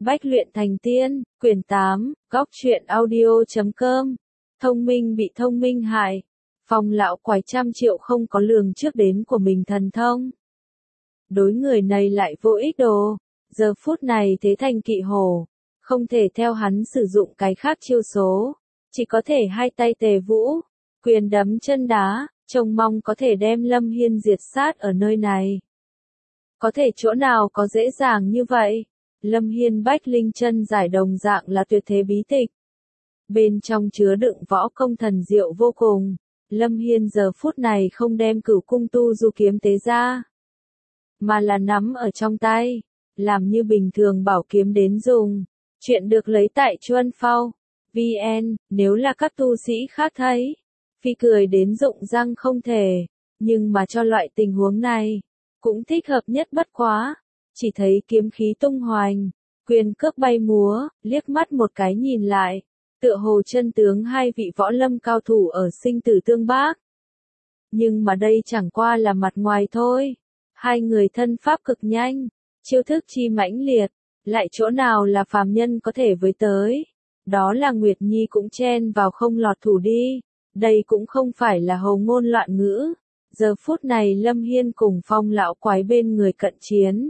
Bách luyện thành tiên, quyển 8, góc truyện audio.com. Thông minh bị thông minh hại. Phong lão quái 100 triệu không có lường trước đến của mình thần thông. Đối người này lại vô ích đồ. Giờ phút này thế thành kỵ hổ. Không thể theo hắn sử dụng cái khác chiêu số. Chỉ có thể hai tay tề vũ. Quyền đấm chân đá. Trông mong có thể đem Lâm Hiên diệt sát ở nơi này. Có thể chỗ nào có dễ dàng như vậy. Lâm Hiên Bách Linh chân giải đồng dạng là tuyệt thế bí tịch. Bên trong chứa đựng võ công thần diệu vô cùng. Lâm Hiên giờ phút này không đem Cửu Cung Tu Du kiếm tế ra, mà là nắm ở trong tay, làm như bình thường bảo kiếm đến dùng. Chuyện được lấy tại Chuân Phao VN, nếu là các tu sĩ khác thấy, phi cười đến rụng răng không thể, nhưng mà cho loại tình huống này, cũng thích hợp nhất bất quá. Chỉ thấy kiếm khí tung hoành, quyền cước bay múa, liếc mắt một cái nhìn lại, tựa hồ chân tướng hai vị võ lâm cao thủ ở sinh tử tương bác. Nhưng mà đây chẳng qua là mặt ngoài thôi. Hai người thân pháp cực nhanh, chiêu thức chi mãnh liệt, lại chỗ nào là phàm nhân có thể với tới. Đó là Nguyệt Nhi cũng chen vào không lọt thủ đi. Đây cũng không phải là hầu ngôn loạn ngữ. Giờ phút này Lâm Hiên cùng Phong lão quái bên người cận chiến.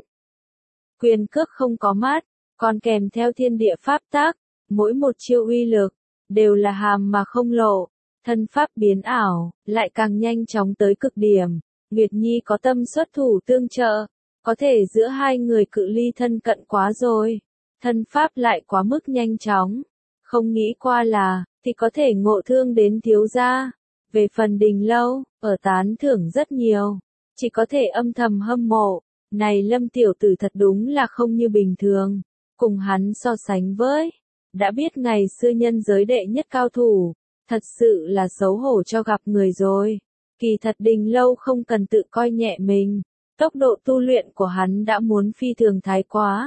Quyền cước không có mắt, còn kèm theo thiên địa pháp tác, mỗi một chiêu uy lực, đều là hàm mà không lộ, thân pháp biến ảo, lại càng nhanh chóng tới cực điểm. Nguyệt Nhi có tâm xuất thủ tương trợ, có thể giữa hai người cự ly thân cận quá rồi, thân pháp lại quá mức nhanh chóng, không nghĩ qua là, thì có thể ngộ thương đến thiếu gia. Về phần Đình Lâu, ở tán thưởng rất nhiều, chỉ có thể âm thầm hâm mộ. Này Lâm tiểu tử thật đúng là không như bình thường, cùng hắn so sánh với, đã biết ngày xưa nhân giới đệ nhất cao thủ, thật sự là xấu hổ cho gặp người rồi. Kỳ thật Đình Lâu không cần tự coi nhẹ mình, tốc độ tu luyện của hắn đã muốn phi thường thái quá.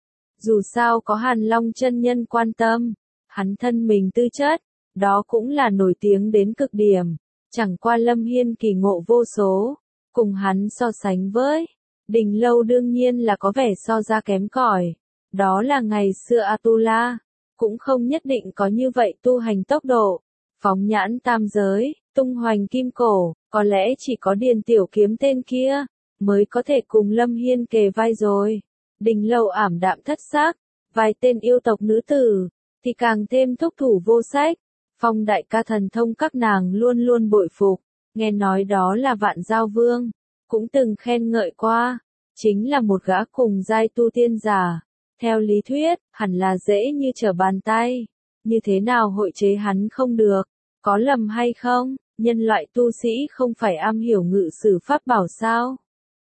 Dù sao có Hàn Long chân nhân quan tâm, hắn thân mình tư chất, đó cũng là nổi tiếng đến cực điểm, chẳng qua Lâm Hiên kỳ ngộ vô số, cùng hắn so sánh với. Đình Lâu đương nhiên là có vẻ so ra kém cỏi, đó là ngày xưa Atula, cũng không nhất định có như vậy tu hành tốc độ, phóng nhãn tam giới, tung hoành kim cổ, có lẽ chỉ có Điền Tiểu Kiếm tên kia, mới có thể cùng Lâm Hiên kề vai rồi. Đình Lâu ảm đạm thất xác, vài tên yêu tộc nữ tử, thì càng thêm thúc thủ vô sách. Phong đại ca thần thông các nàng luôn luôn bội phục, nghe nói đó là Vạn Giao Vương, cũng từng khen ngợi qua, chính là một gã cùng giai tu tiên giả. Theo lý thuyết, hẳn là dễ như trở bàn tay, như thế nào hội chế hắn không được, có lầm hay không, nhân loại tu sĩ không phải am hiểu ngự sử pháp bảo sao?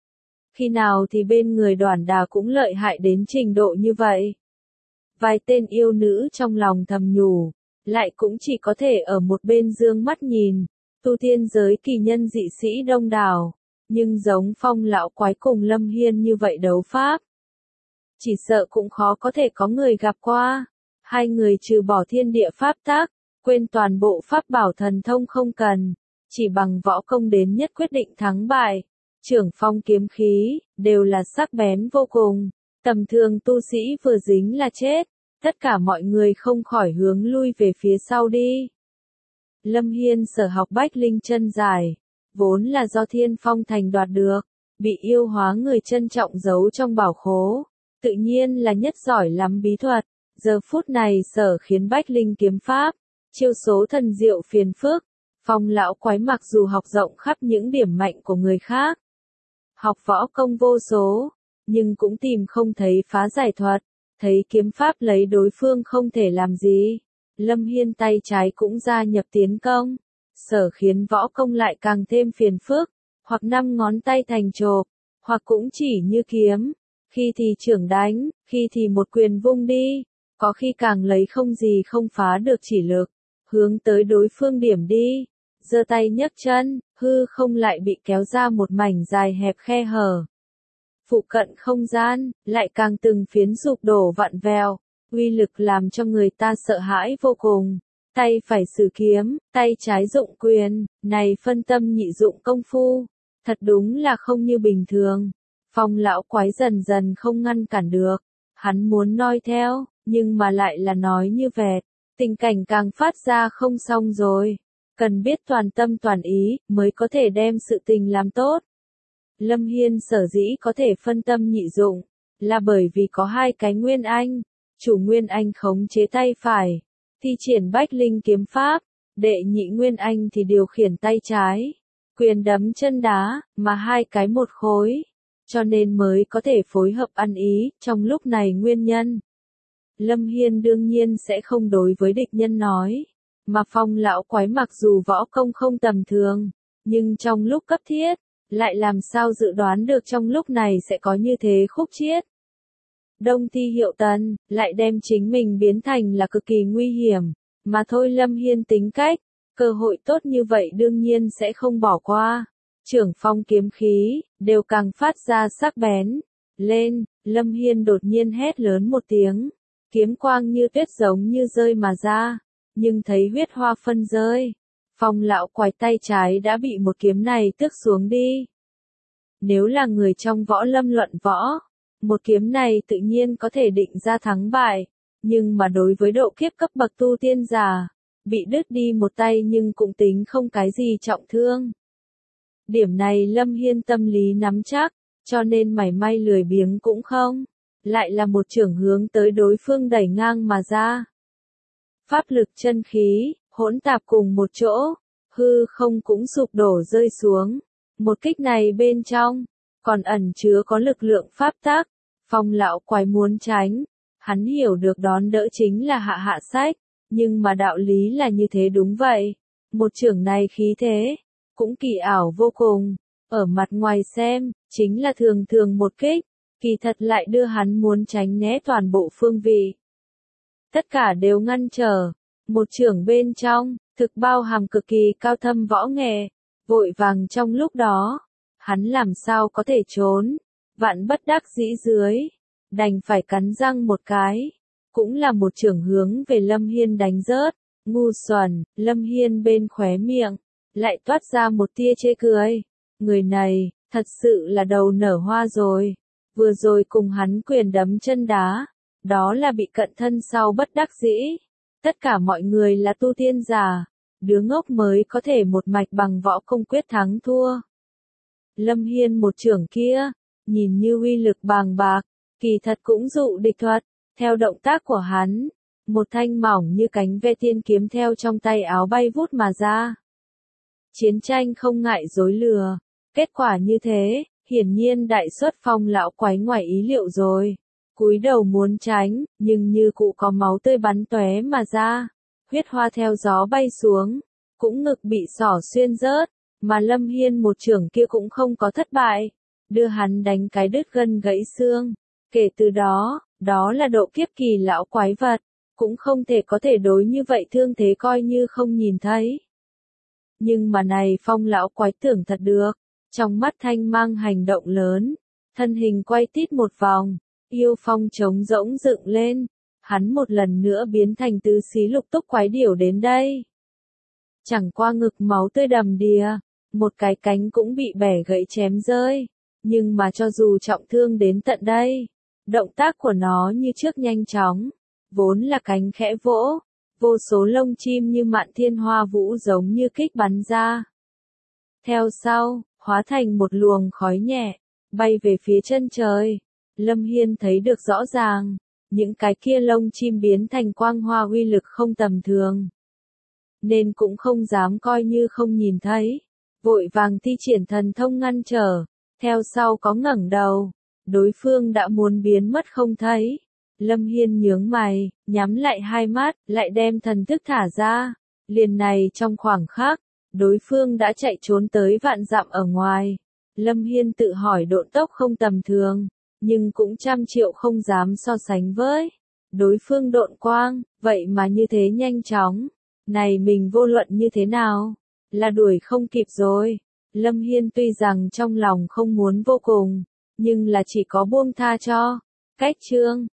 Khi nào thì bên người Đoản Đà cũng lợi hại đến trình độ như vậy? Vài tên yêu nữ trong lòng thầm nhủ, lại cũng chỉ có thể ở một bên dương mắt nhìn, tu tiên giới kỳ nhân dị sĩ đông đảo, nhưng giống Phong lão quái cùng Lâm Hiên như vậy đấu pháp, chỉ sợ cũng khó có thể có người gặp qua. Hai người trừ bỏ thiên địa pháp tác, quên toàn bộ pháp bảo thần thông không cần, chỉ bằng võ công đến nhất quyết định thắng bại. Trưởng phong kiếm khí, đều là sắc bén vô cùng, tầm thường tu sĩ vừa dính là chết, tất cả mọi người không khỏi hướng lui về phía sau đi. Lâm Hiên sở học Bách Linh chân giải, vốn là do Thiên Phong Thành đoạt được, bị yêu hóa người trân trọng giấu trong bảo khố, tự nhiên là nhất giỏi lắm bí thuật. Giờ phút này sở khiến Bách Linh kiếm pháp, chiêu số thần diệu phiền phức, Phong lão quái mặc dù học rộng khắp những điểm mạnh của người khác, học võ công vô số, nhưng cũng tìm không thấy phá giải thuật, thấy kiếm pháp lấy đối phương không thể làm gì. Lâm Hiên tay trái cũng gia nhập tiến công, sở khiến võ công lại càng thêm phiền phức, hoặc 5 ngón tay thành chộp, hoặc cũng chỉ như kiếm, khi thì chưởng đánh, khi thì một quyền vung đi, có khi càng lấy không gì không phá được chỉ lực, hướng tới đối phương điểm đi, giơ tay nhấc chân, hư không lại bị kéo ra một mảnh dài hẹp khe hở. Phụ cận không gian, lại càng từng phiến sụp đổ vặn vẹo, uy lực làm cho người ta sợ hãi vô cùng. Tay phải sử kiếm, tay trái dụng quyền, này phân tâm nhị dụng công phu, thật đúng là không như bình thường. Phong lão quái dần dần không ngăn cản được, Hắn muốn noi theo, nhưng mà lại là nói như vẹt, tình cảnh càng phát ra không xong rồi. Cần biết toàn tâm toàn ý, mới có thể đem sự tình làm tốt. Lâm Hiên sở dĩ có thể phân tâm nhị dụng, là bởi vì có hai cái Nguyên Anh. Chủ Nguyên Anh khống chế tay phải, thi triển Bách Linh kiếm pháp, đệ nhị Nguyên Anh thì điều khiển tay trái, quyền đấm chân đá, mà hai cái một khối, cho nên mới có thể phối hợp ăn ý, trong lúc này nguyên nhân. Lâm Hiên đương nhiên sẽ không đối với địch nhân nói, mà Phong lão quái mặc dù võ công không tầm thường, nhưng trong lúc cấp thiết, lại làm sao dự đoán được trong lúc này sẽ có như thế khúc chiết. Đông Thi Hiệu Tần, lại đem chính mình biến thành là cực kỳ nguy hiểm, mà thôi Lâm Hiên tính cách, cơ hội tốt như vậy đương nhiên sẽ không bỏ qua. Trưởng phong kiếm khí, đều càng phát ra sắc bén. Lên, Lâm Hiên đột nhiên hét lớn một tiếng, kiếm quang như tuyết giống như rơi mà ra, nhưng thấy huyết hoa phân rơi. Phong lão quái tay trái đã bị một kiếm này tước xuống đi. Nếu là người trong võ lâm luận võ, một kiếm này tự nhiên có thể định ra thắng bại, nhưng mà đối với độ kiếp cấp bậc tu tiên giả, bị đứt đi một tay nhưng cũng tính không cái gì trọng thương. Điểm này Lâm Hiên tâm lý nắm chắc, cho nên mảy may lười biếng cũng không, lại là một chưởng hướng tới đối phương đẩy ngang mà ra. Pháp lực chân khí, hỗn tạp cùng một chỗ, hư không cũng sụp đổ rơi xuống. Một kích này bên trong, còn ẩn chứa có lực lượng pháp tắc. Phong lão quái muốn tránh, hắn hiểu được đón đỡ chính là hạ sách, nhưng mà đạo lý là như thế đúng vậy. Một chưởng này khí thế, cũng kỳ ảo vô cùng, ở mặt ngoài xem, chính là thường thường một kích, kỳ thật lại đưa hắn muốn tránh né toàn bộ phương vị. Tất cả đều ngăn trở, một chưởng bên trong, thực bao hàm cực kỳ cao thâm võ nghệ, vội vàng trong lúc đó, hắn làm sao có thể trốn, vạn bất đắc dĩ dưới, đành phải cắn răng một cái, cũng là một chưởng hướng về Lâm Hiên đánh rớt, ngu xuẩn, Lâm Hiên bên khóe miệng, lại toát ra một tia chê cười, người này, thật sự là đầu nở hoa rồi, vừa rồi cùng hắn quyền đấm chân đá, đó là bị cận thân sau bất đắc dĩ, tất cả mọi người là tu tiên giả, đứa ngốc mới có thể một mạch bằng võ công quyết thắng thua. Lâm Hiên một chưởng kia, nhìn như uy lực bàng bạc, kỳ thật cũng dụ địch thuật, theo động tác của hắn, một thanh mỏng như cánh ve tiên kiếm theo trong tay áo bay vút mà ra. Chiến tranh không ngại dối lừa, kết quả như thế, hiển nhiên đại xuất Phong lão quái ngoài ý liệu rồi. Cúi đầu muốn tránh, nhưng như cụ có máu tươi bắn tóe mà ra, huyết hoa theo gió bay xuống, cũng ngực bị xỏ xuyên rớt, mà Lâm Hiên một chưởng kia cũng không có thất bại, đưa hắn đánh cái đứt gân gãy xương. Kể từ đó, đó là độ kiếp kỳ lão quái vật, cũng không thể có thể đối như vậy thương thế coi như không nhìn thấy. Nhưng mà này Phong lão quái tưởng thật được, trong mắt thanh mang hành động lớn, thân hình quay tít một vòng, yêu phong trống rỗng dựng lên, hắn một lần nữa biến thành tứ xí lục túc quái điểu đến đây. Chẳng qua ngực máu tươi đầm đìa, một cái cánh cũng bị bẻ gãy chém rơi, nhưng mà cho dù trọng thương đến tận đây, động tác của nó như trước nhanh chóng, vốn là cánh khẽ vỗ, vô số lông chim như mạn thiên hoa vũ giống như kích bắn ra. Theo sau, hóa thành một luồng khói nhẹ, bay về phía chân trời. Lâm Hiên thấy được rõ ràng, những cái kia lông chim biến thành quang hoa uy lực không tầm thường. Nên cũng không dám coi như không nhìn thấy, vội vàng thi triển thần thông ngăn trở, theo sau có ngẩng đầu, đối phương đã muốn biến mất không thấy. Lâm Hiên nhướng mày, nhắm lại hai mắt, lại đem thần thức thả ra, liền này trong khoảng khắc, đối phương đã chạy trốn tới vạn dặm ở ngoài. Lâm Hiên tự hỏi độn tốc không tầm thường, nhưng cũng trăm triệu không dám so sánh với đối phương độn quang, vậy mà như thế nhanh chóng, này mình vô luận như thế nào, là đuổi không kịp rồi. Lâm Hiên tuy rằng trong lòng không muốn vô cùng, nhưng là chỉ có buông tha cho cách chương.